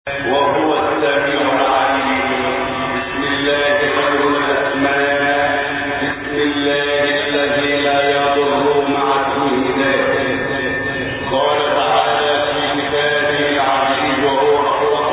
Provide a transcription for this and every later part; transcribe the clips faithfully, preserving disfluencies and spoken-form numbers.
وهو السميع العليم. بسم الله خير الأسماء، بسم الله الذي لا يضر مع اسمه ذاته. قال تعالى في كتابه العزيز وهو أصدق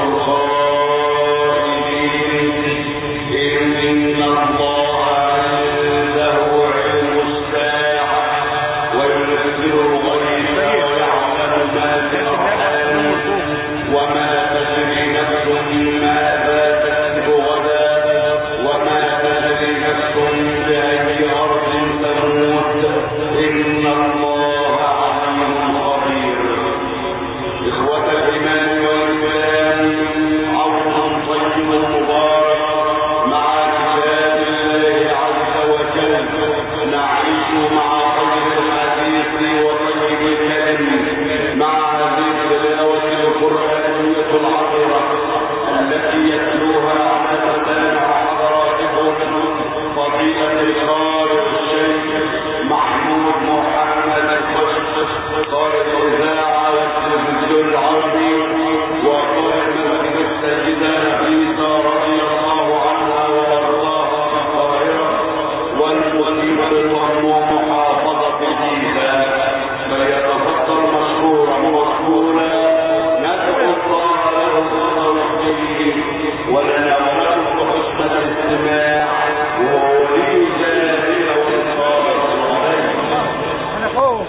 القائلين: إن الله عنده علم الساعة وينزل الغيث ويعلم ما في الأرحام وما تدري نفس ماذا تكسب غدا وما تدري نفس بأي أرض تموت إن الله عليم خبير. إخوة الإيمان والإسلام، عرض طيب مبارك مع كتاب الله عز وجل، نعيش مع خير الحديث وطيب الكلم مع هذه التلاوة القرآنية العطرة التي يتلوها عادة حضراتكم فضيلة القارئ الشيخ محمود محمد القدس، قارئ الإذاعة والتلفزيون العربي وقارئ مسجد السيدة عيسى رضي الله عنها وأرضاها في القاهرة والمقيمة ومحافظة جيزة، فليتفضل مشكورا مقبولا. ندعو الله له بالتوفيق ولنا ولكم بحسن الاستماع وولي ذلك والصالح عليه. انا فوق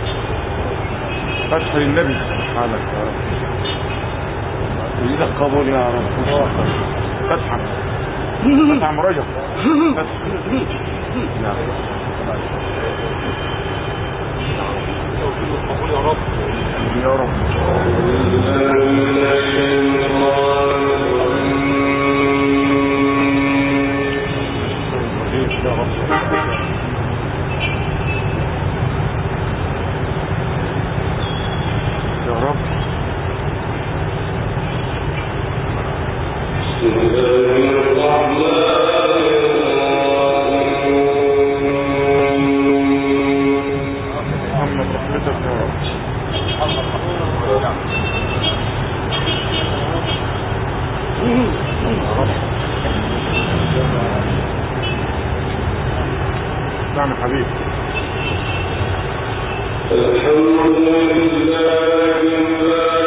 فتح النبي سبحانك يا رب، يزيد القبول يا رب. فتحا فتحا مرجع فتح نعم القبول يا رب يا رب. يا رب محمد رحمتك يا رب. نعم يا حبيبي. الحمد لله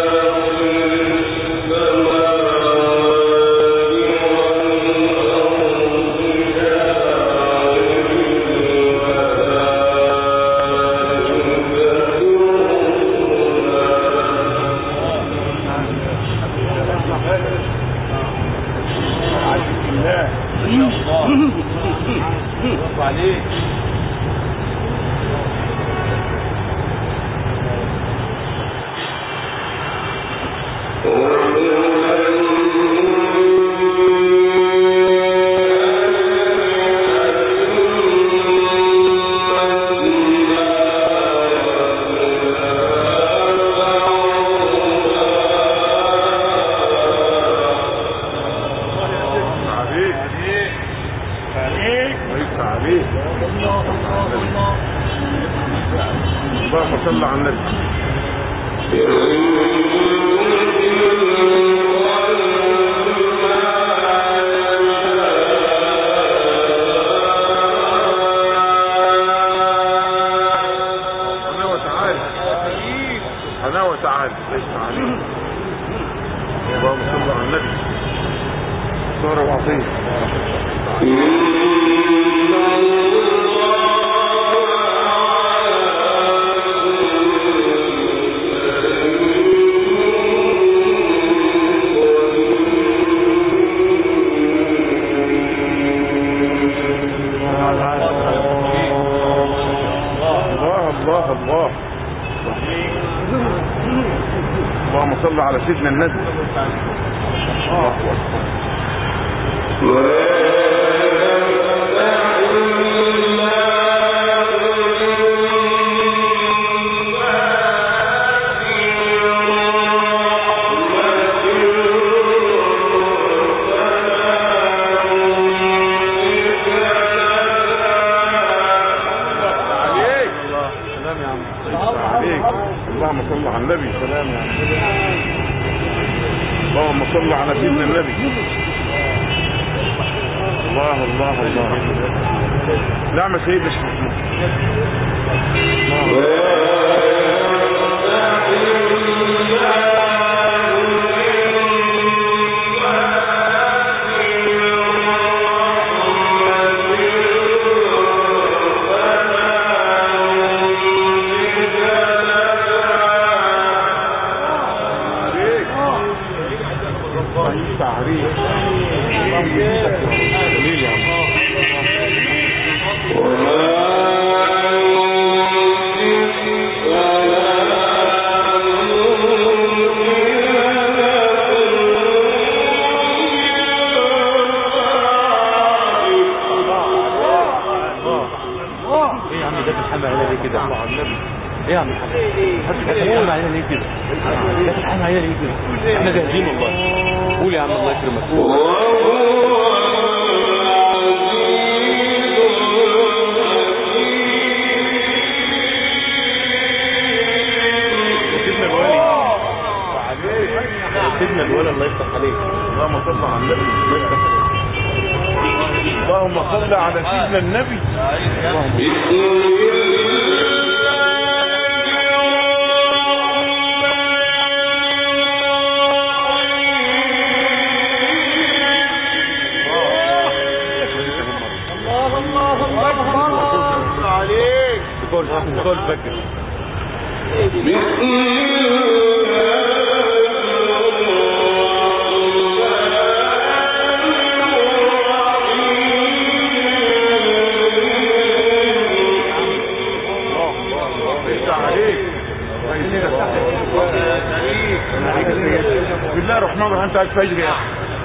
اللهم صل على النبي. سبحانه وتعالى ليس عليه. اللهم صل على النبي. صار وعظيم. اللهم صل على سيدنا النبي. الله أكبر. اللهم صل على النبي. سلام يا عم. اللهم صل صل على سيدنا النبي. الله الله الله. نعم يا سيدنا الشيخ ايه يا عم الحاج؟ هتتحمل علينا ليه كده؟ هتتحمل علينا ليه كده؟ احنا جاهزين والله. قول يا عم الله يكرمك. سيدنا الولي الله يفتح عليك. اللهم صل على النبي. اللهم صل على سيدنا النبي. بقول فكر بسم الله الرحمن الرحيم. انت عايز فجر يا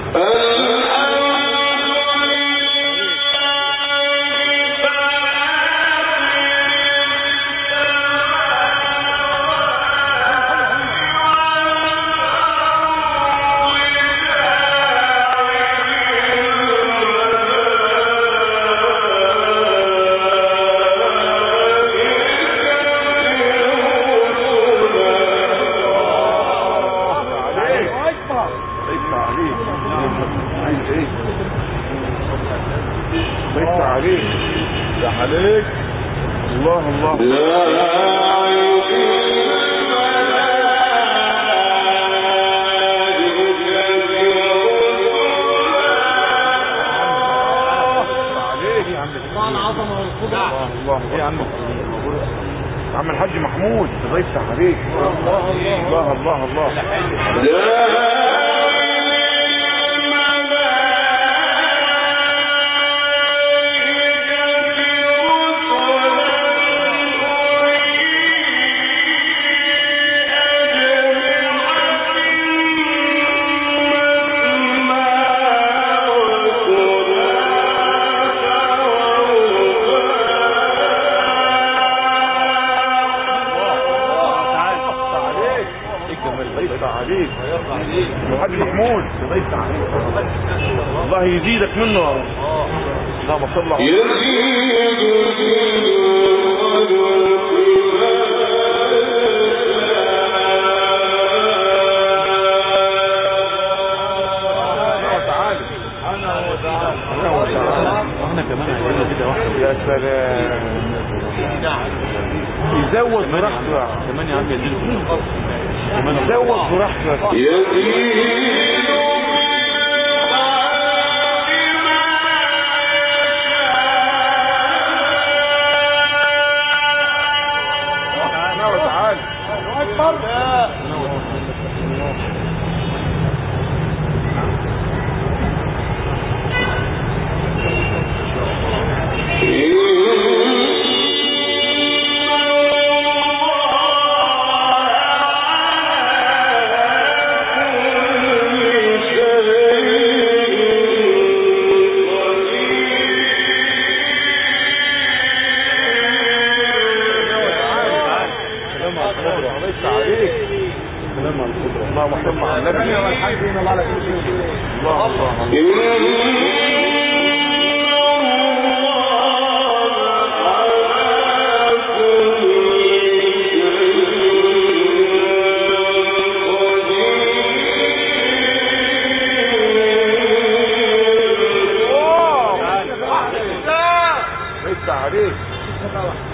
عليك. الله الله يا عم الحاج محمود الله يفتح عليك. الله الله الله الله. الحاج محمود الله يفتح عليك. الله يزيدك منه. اللهم صل على احنا كمان عايزين كده واحده. يا سلام. يزود براحته كمان يا عم يزيد كمان يزود براحته يزيد. اللهم صل على النبي والحمد لله على كل شيء. الله الله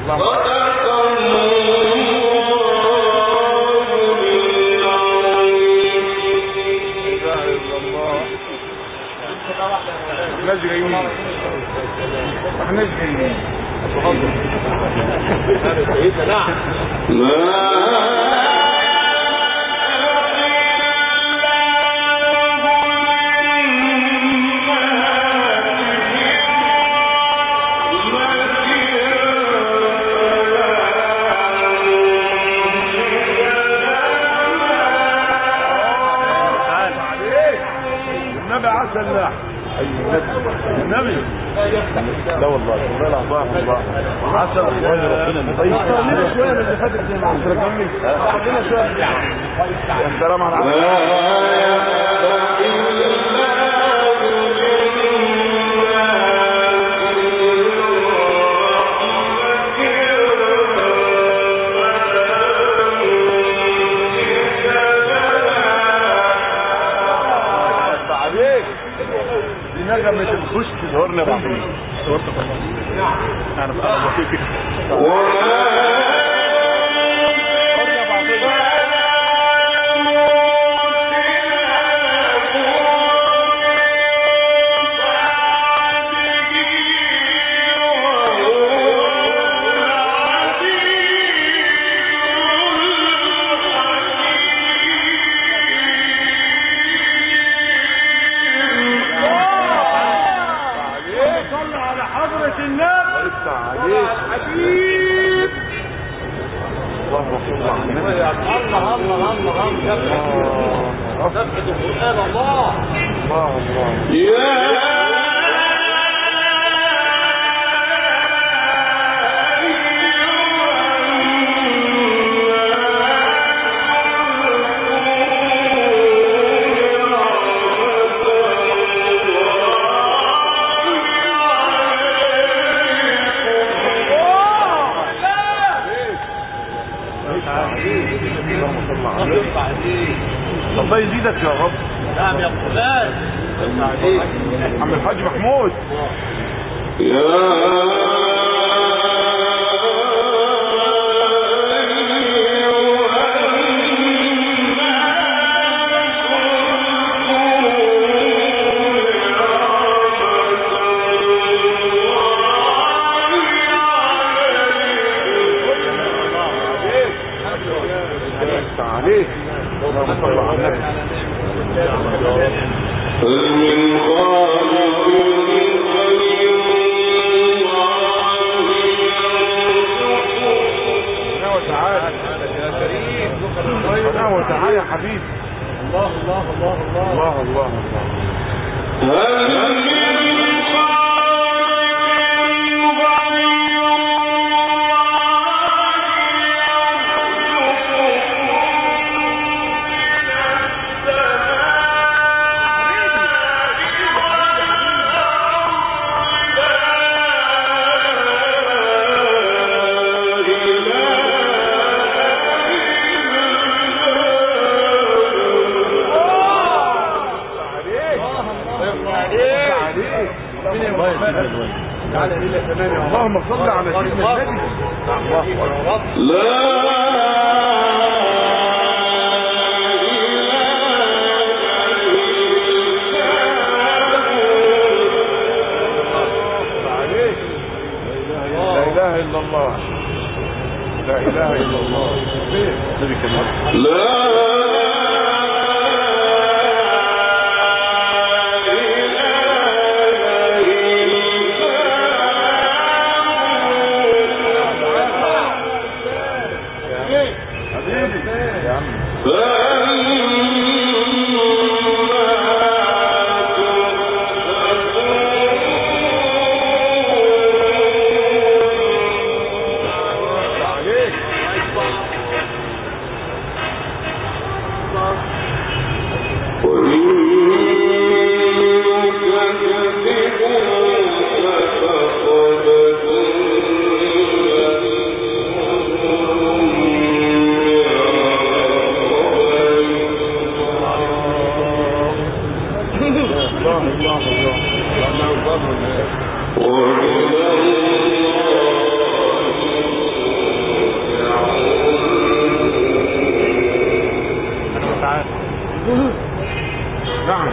النبي لا والله والله العظيم الله عسل ربنا طيب خلينا شويه من اللي فاتت زي ما قلت لك امي خلينا شويه يا سلام على نجمة الخشك ظهرنا بعضين صورت الله انا بقى بسيط الله يزيدك يا رب. نعم يا فلان. عم الحاج محمود. يا عليك اللهم صل على النبي. وتعالى يا حبيبي. الله الله الله الله الله الله الله. اللهم صل على سيدنا النبي. لا اله الا الله. لا اله الا الله. لا الله نعم.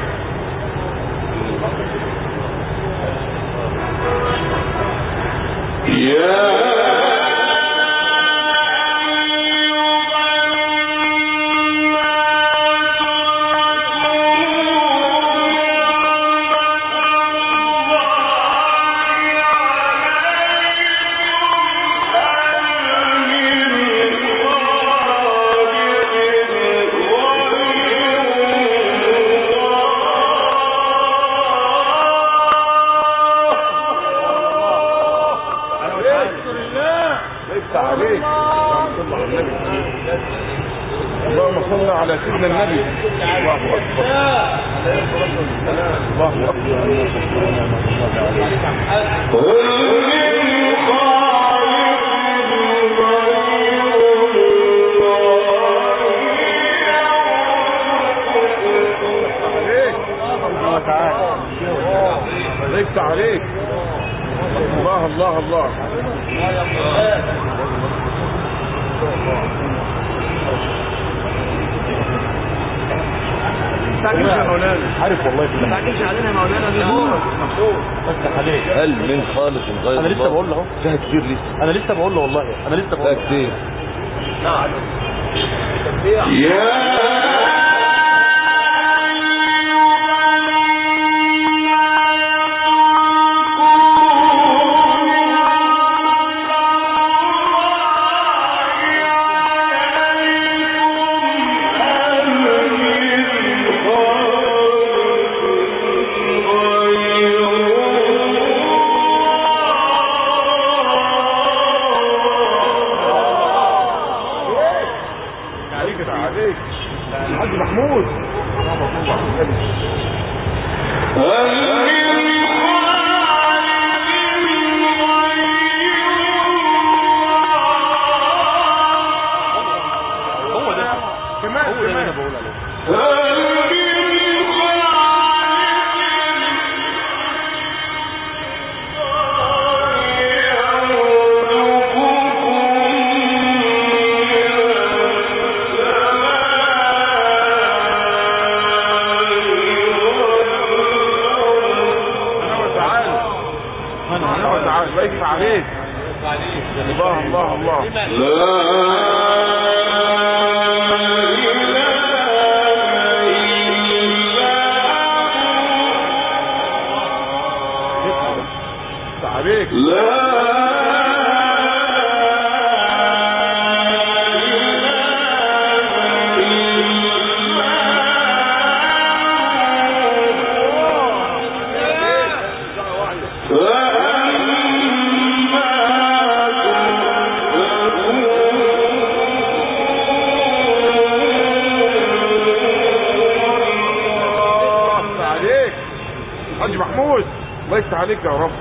اللهم صل على سيدنا النبي. الله اكبر الله اكبر عليك. الله الله الله عارف والله ما تعجلش علينا يا مولانا. بس عليك هل من خالق غير انا لسه بقول له اهو فيها كتير لسه. انا لسه بقول له والله انا لسه بقول له كتير. نعم الحاج محمود. هو ده كمان هو ده اللي انا كمان بقول عليه. بيك عليك. الله الله الله عليك. حاج محمود الله يفتح عليك يا رب.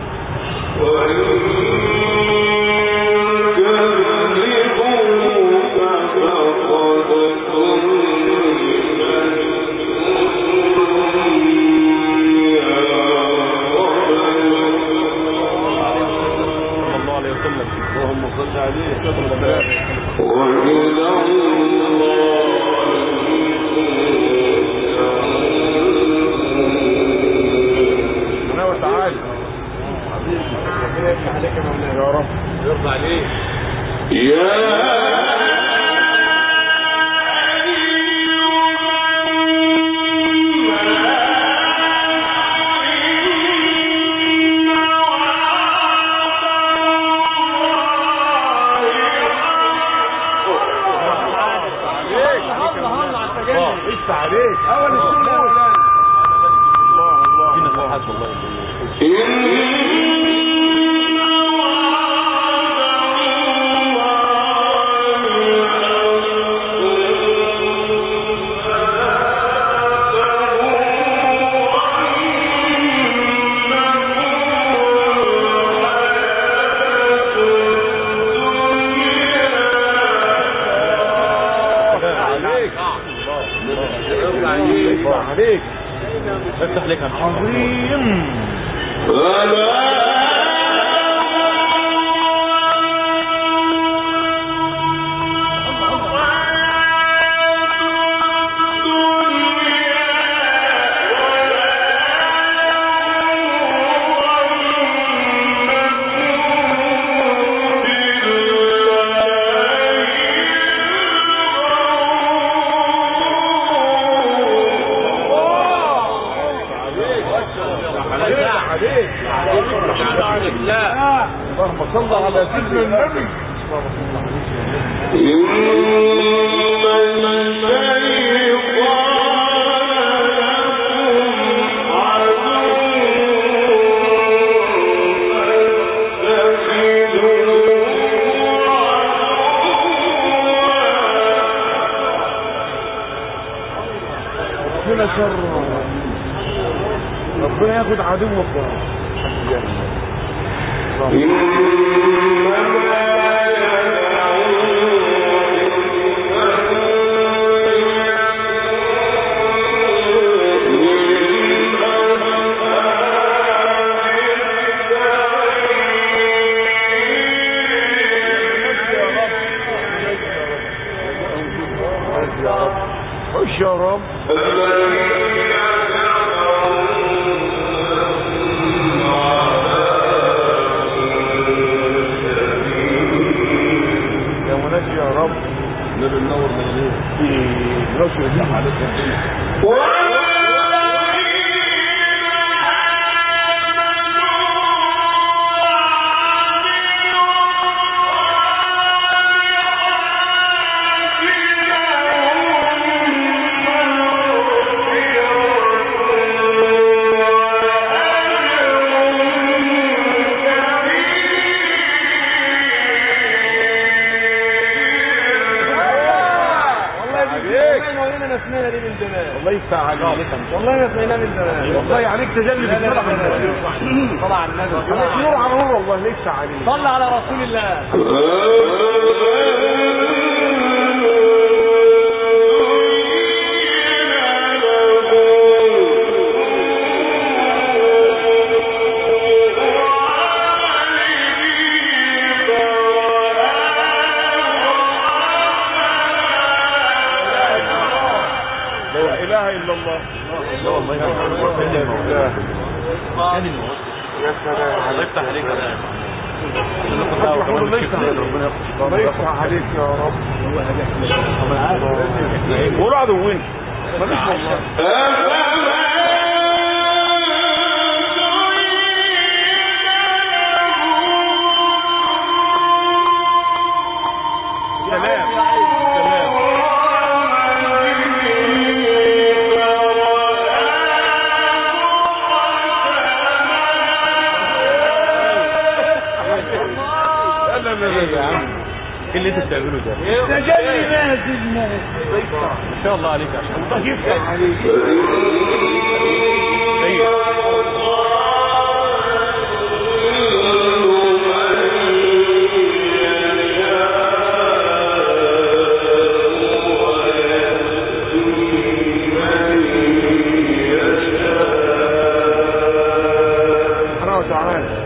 اللهم صل عليه. يا رب يرضى عليك. ايش عليك اول السنه. الله الله فينا فرحات والله. عليك افتح لك عظيم. عليك لا اللهم صل على سيدنا النبي. ربنا شر ربنا ياخد عدوك خش يا رب. يا منجي يا رب نبي النور من غير في نشر دي عليك والله يفتح عليك والله ما سمعنا من زمان والله عليك تجلي بالصلاة على النبي صلى على النبي نور على نور والله ليس عليك صلى على رسول الله. لا اله الا الله. الله يفتح الله يفتح عليك الله يفتح عليك يا رب. قولوا عدوين ماليش والله. ايه اللي انت بتعمله ده؟ تجلي نازل ما شاء الله عليك عشان الله يفتح عليك. سبحانه وتعالى.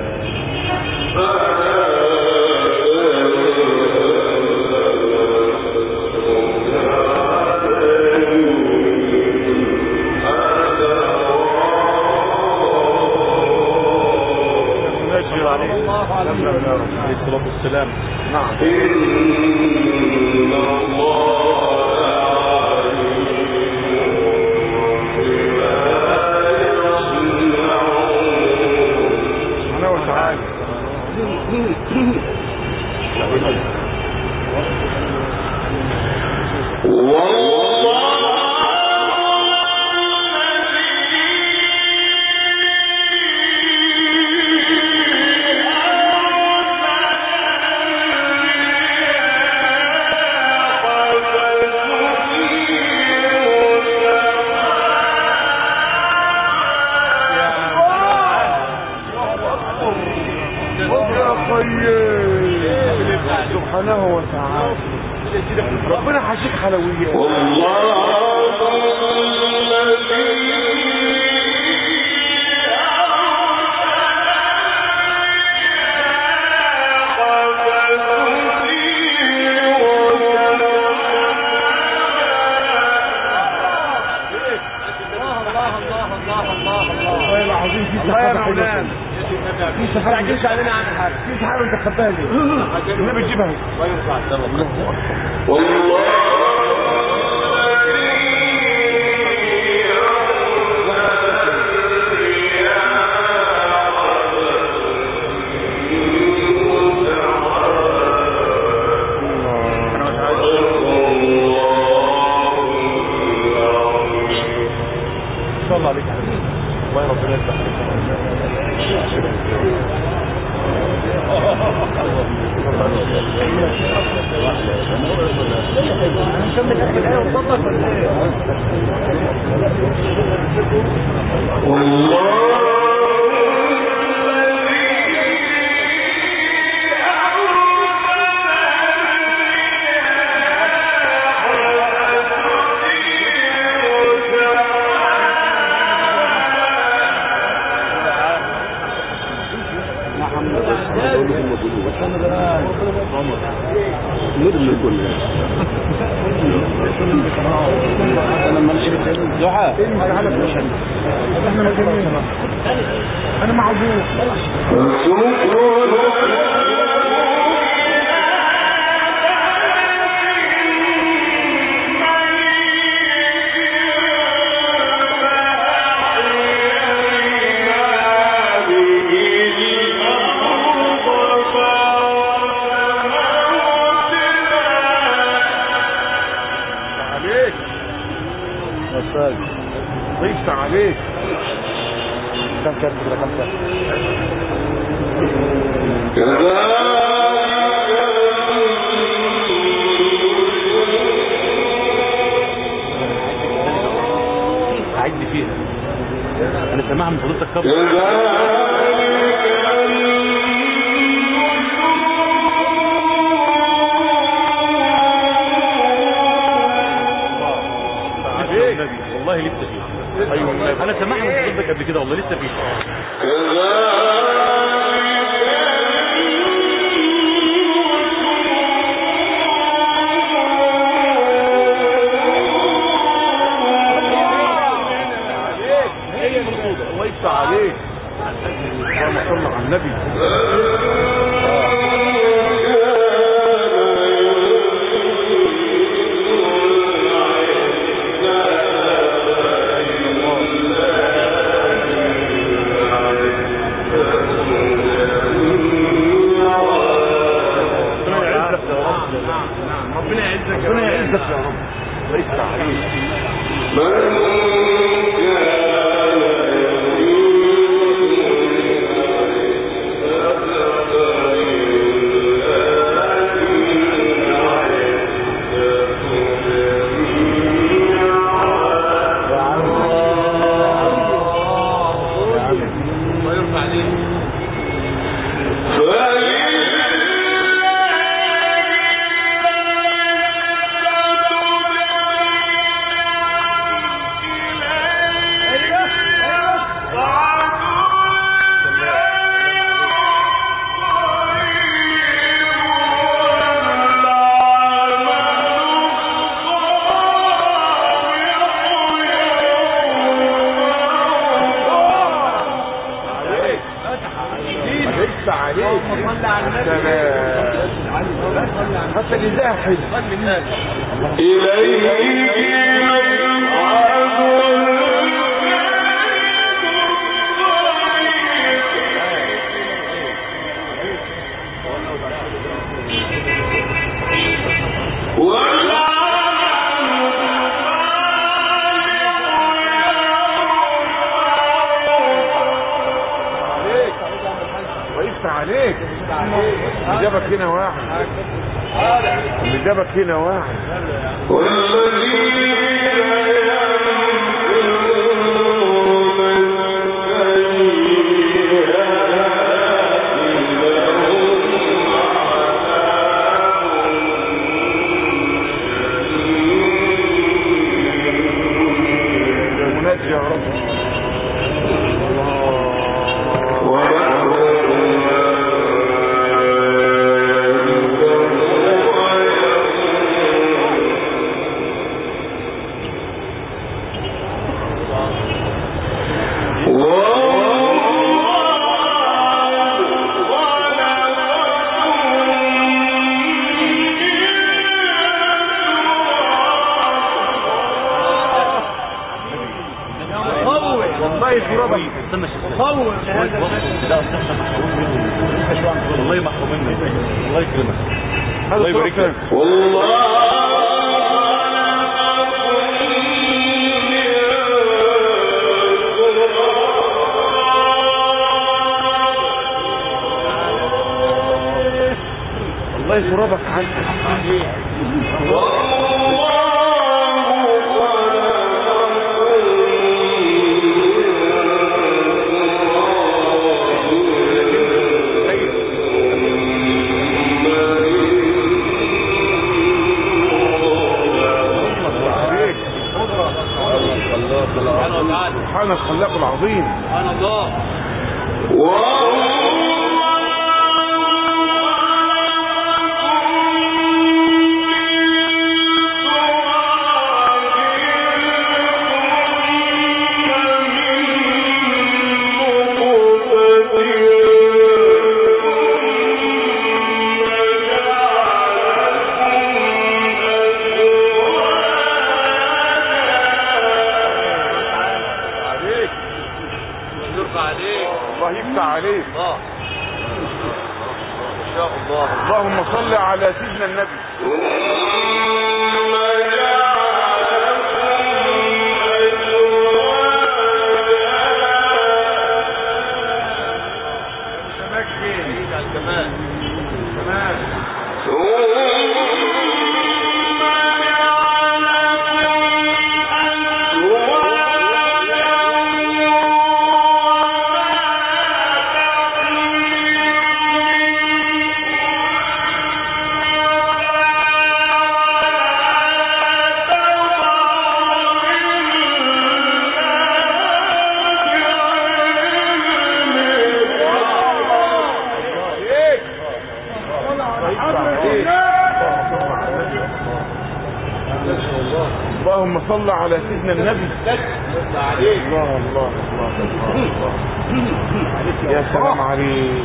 عليه الصلاة والسلام. نعم. إن الله سبحانه وتعالى. سبحانه وتعالى. ربنا حشيك حلويات والله. في سحابة تعجلش علينا عن حاجة. في سحابة انت خدتها ليه؟ النبي تجيبها والله. الله ربنا يفتح نكمل اخر الايه ونطلق ولا ايه؟ انا معذور ضيفت عليك كم كم كده كم كم هعد فيها انا سامعها من فضيلتك كم والله لسه فيه. ايوه انا سامعها من فضيلتك قبل كده والله لسه فيه. هي المقصودة الله يفتح عليك اللهم صل على النبي ربنا يعزك ربنا يعزك يا رب الله يفتح عليك حتى الإزاحة إليك عليك اللي جابك هنا واحد اللي جابك هنا واحد منجي يا رب صور لهذا والله محروم منه الله يكرمك الله يبارك لك والله والله ترابك عسل. سبحان الخلاق العظيم. سبحان الله. الله يفتح عليك. الله ان شاء الله. اللهم صل على سيدنا النبي. كمان كمان اللهم صل على سيدنا النبي. الله الله الله الله. يا سلام عليك.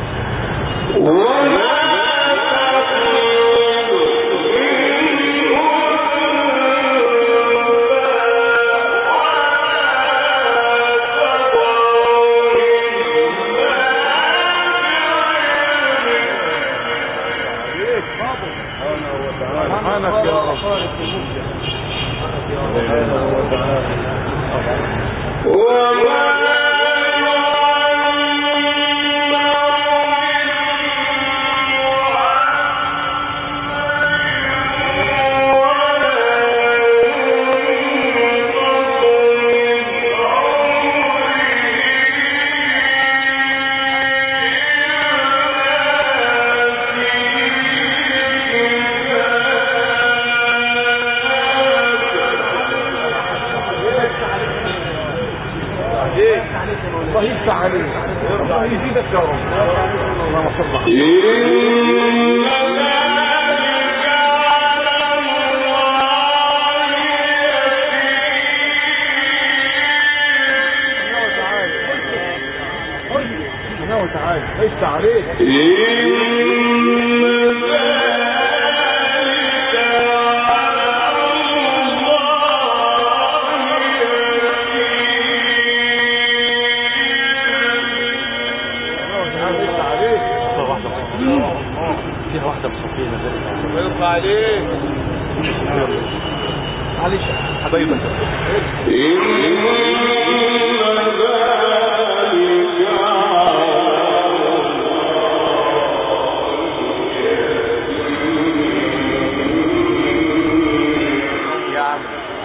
سبحانك يا رب. الله يفتح عليك. الله يزيدك يا رب. اللهم صل عليه. وتعالى يفتح عليك. فيها واحدة مصفية نزلت. ويرفع عليك. معلش حبايبك. يا عم.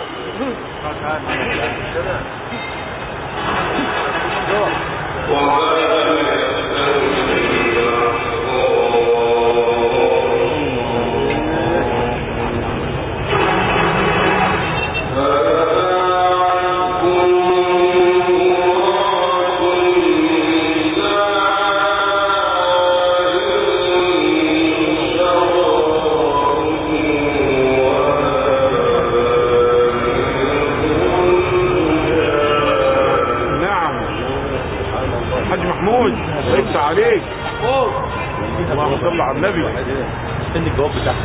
يفتح عليك. اللهم صل على النبي. استني الجواب بتاعك.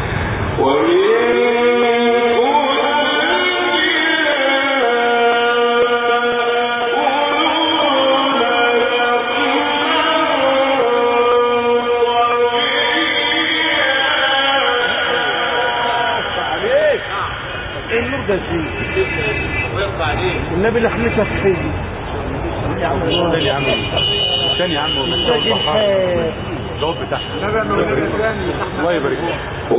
النور ده فيه ويرفع عليك. النبي اللي خليك صحي يا عم يا عم ثاني يا عم الجواب بتاعها. الله يبارك فيك.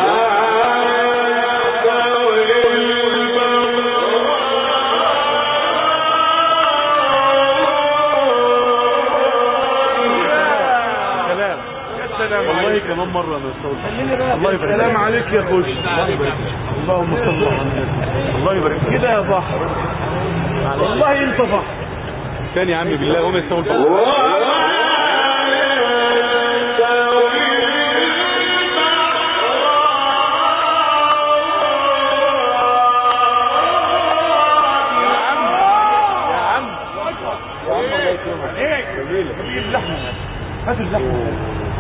والله كمان مرة انا استوعبت. الله يبارك. السلام عليك يا خوش. الله يبارك. اللهم صل على النبي. الله يبارك كده يا بحر. والله انت بحر. تاني يا عم بالله وما يستوي البحر. هات اللحمة.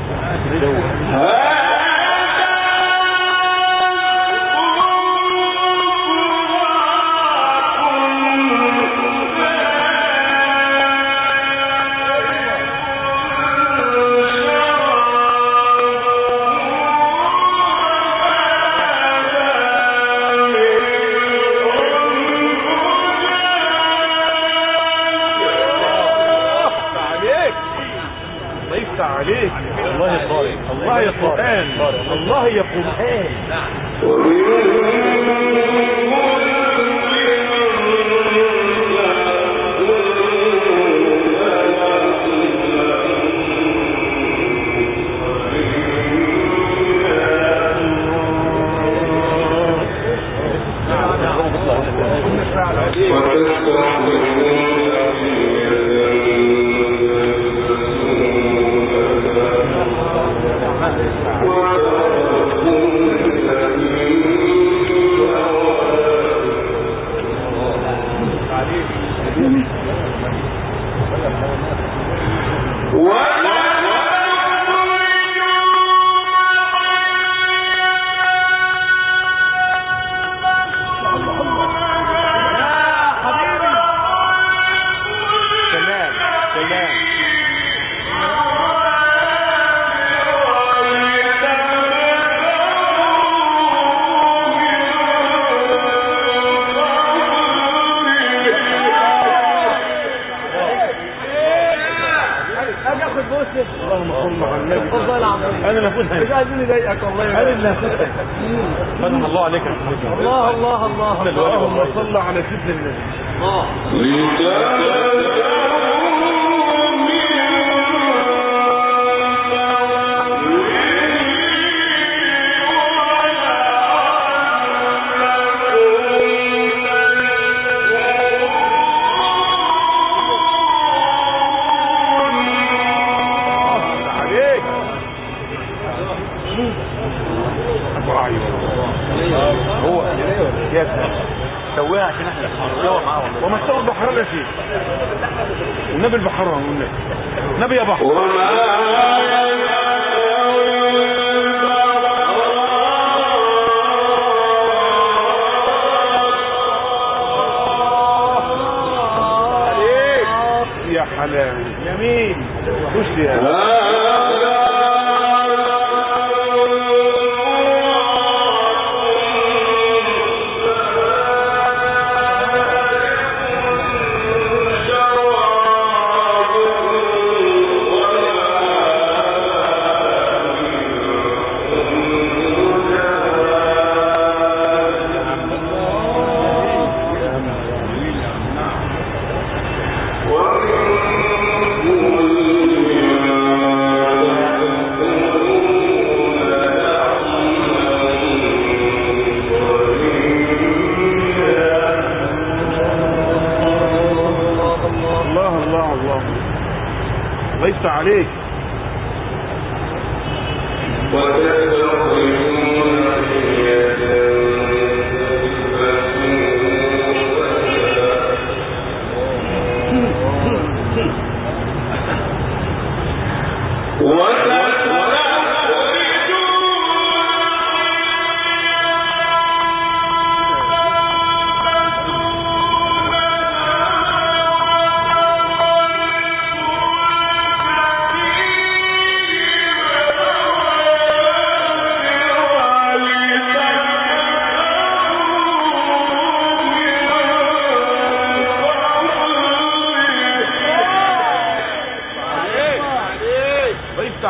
عليك. الله يا قارئ. الله يا قرآن. الله يا قرآن. اللهم صل على النبي. والله العظيم انا اللي هاخدها. مش عايزين نضايقك والله. انا اللي هاخدها. فتح الله عليك يا حبيبي. الله الله الله اللهم صل على سيدنا النبي. الله. هو يا سويها عشان احنا نسوي معاه والله. وما استوى البحران يا شيخ. والنبي البحران والنبي. نبي يا بحر. يا حلاوي يمين خش يا ليس عليك.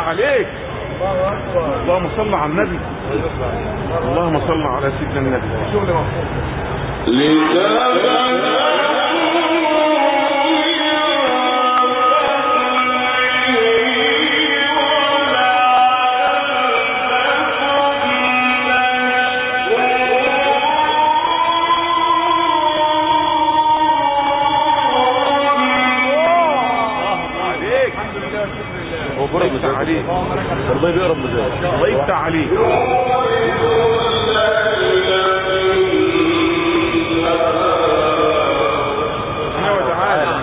عليك. اللهم صل على النبي. اللهم صل على سيدنا النبي. شغل الله عليك. الله بيقرب مزاج. الله يفتح عليك. سبحانه وتعالى.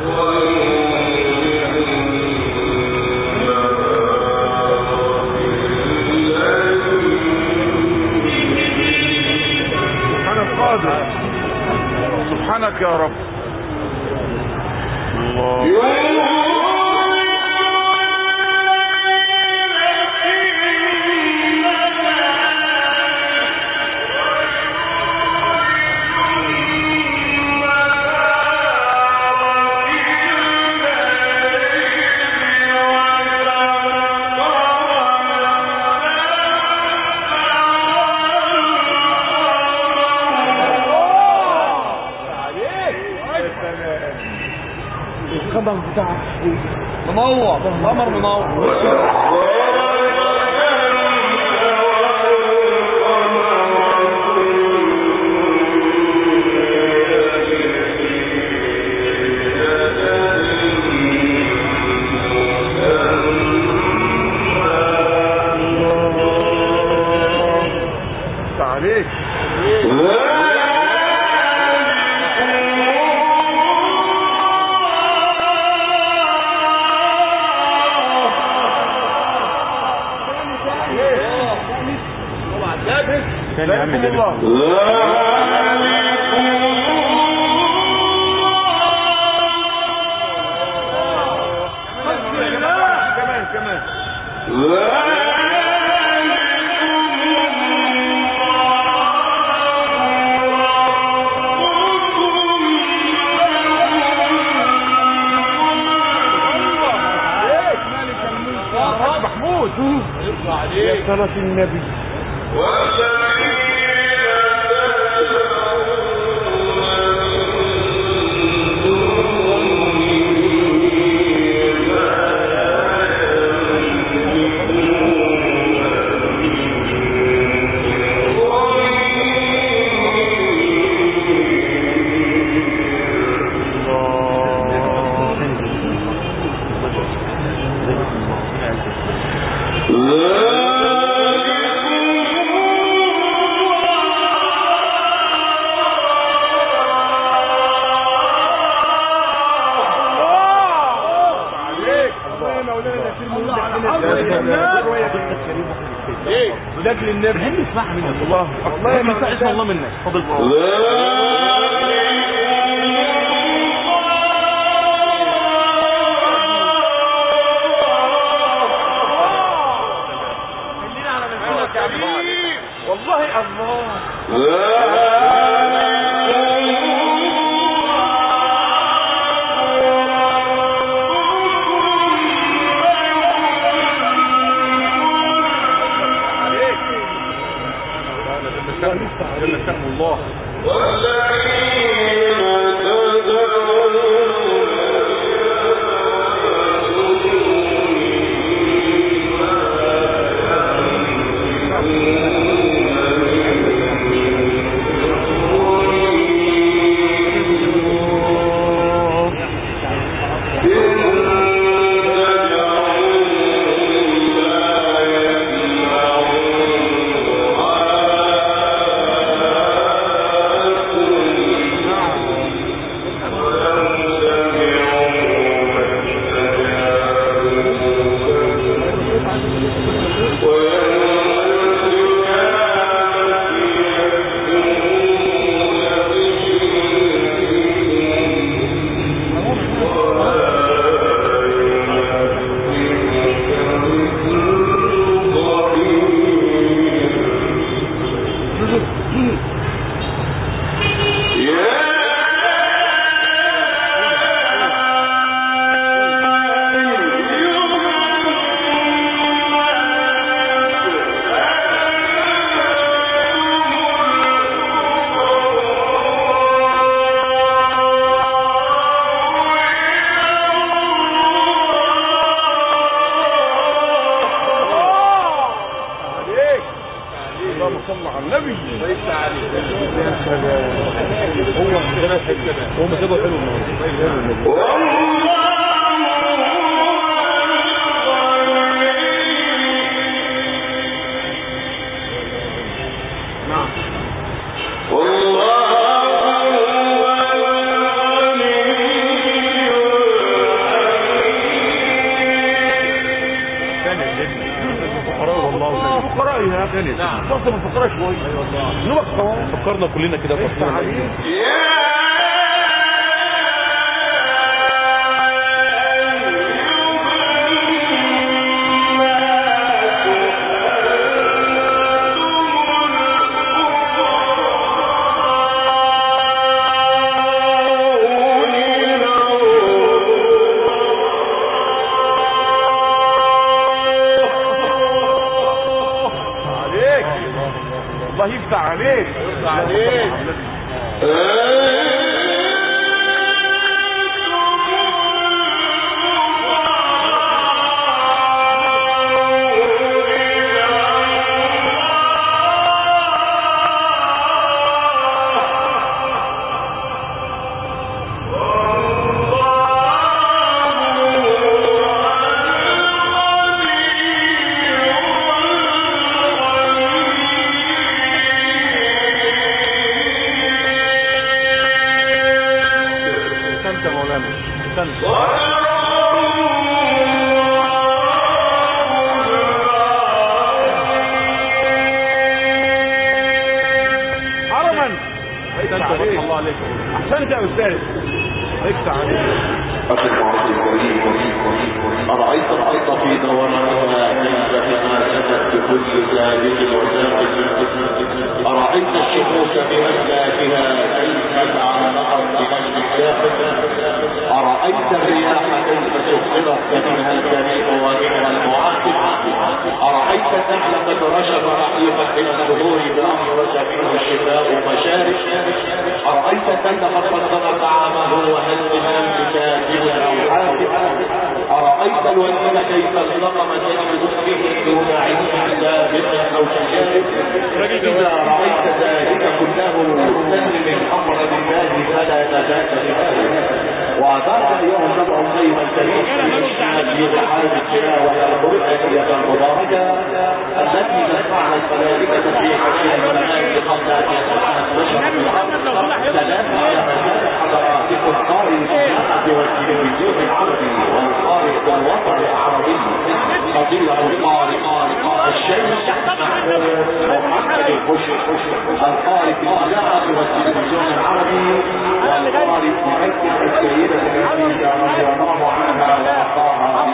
سبحانك قادر. سبحانك يا رب. الله. القمر بتاعك منور، القمر منور. عليك. كان يا عم الله. كمان كمان محمود. يا صلاة النبي. لاجل النبي هل نسمعها منك الله الله ما يسمع الله منك فضل الله. والله الله. جل شأن الله. عليها كانت بص بفكرها شويه. ايوه والله نوبك طبعا فكرنا كلنا كده عليك. الله يفتح عليك يفتح عليك. احسنت يا استاذ افتح عليك. أخي المعرض الكريم أرأيت الأرض في دورانها كيف تماسكت بكل ذلك وذاك. أرأيت الشموس بأسلافها كيف تعلقت بمجد الساحل. أرأيت الرياح كيف سخرت منها الكريم ومنها المعاتب. أرأيت النحل قد رشد رحيقا إلى الظهور بأخرج منه الشتاء مشارب. أرأيت النمل قد قدر طعامه وهل من كاتب أو حافظ. أرأيت الوليد كيف التقمت بأسره دون عين سابق أو تجارب. إذا رأيت ذلك كله سلم الأمر بالله فلا نجاة بذلك. وأدار أيها النبع الخير الكريم في رحال التلاوة القرآنية المباركة التي نسمعها الملائكة في حكي الملائكة قبل أن يسمعها البشر سلام على مسار حضراتكم قارئ الإذاعة والتلفزيون العربي والقارئ بالوطن العربي فضيلة القارئ الشيخ محمد الخشب القارئ في الإذاعة والتلفزيون العربي والقارئ مؤكد السيدة التي رضي الله عنها وأعطاها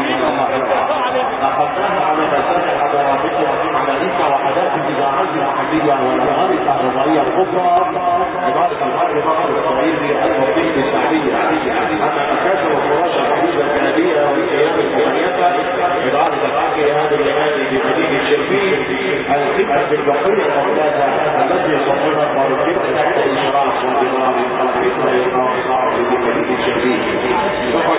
أخذناها على مسار حضراتكم على نساء وحدات الإذاعات المحلية والأنهار الكهربائية الكبرى عبارة الغرب مصر الصعيدي المقيم الشعبية أما مكاسب الفراش الحديثة الكندية والقيام المميزة عبارة الحاكي هذا الإمامي بمدينة الشربين الخدمة البقية الثلاثة التي يصدرها مرتبة تحت الإشراف والإمام الخلفية وإقام صعب بمدينة الشربين.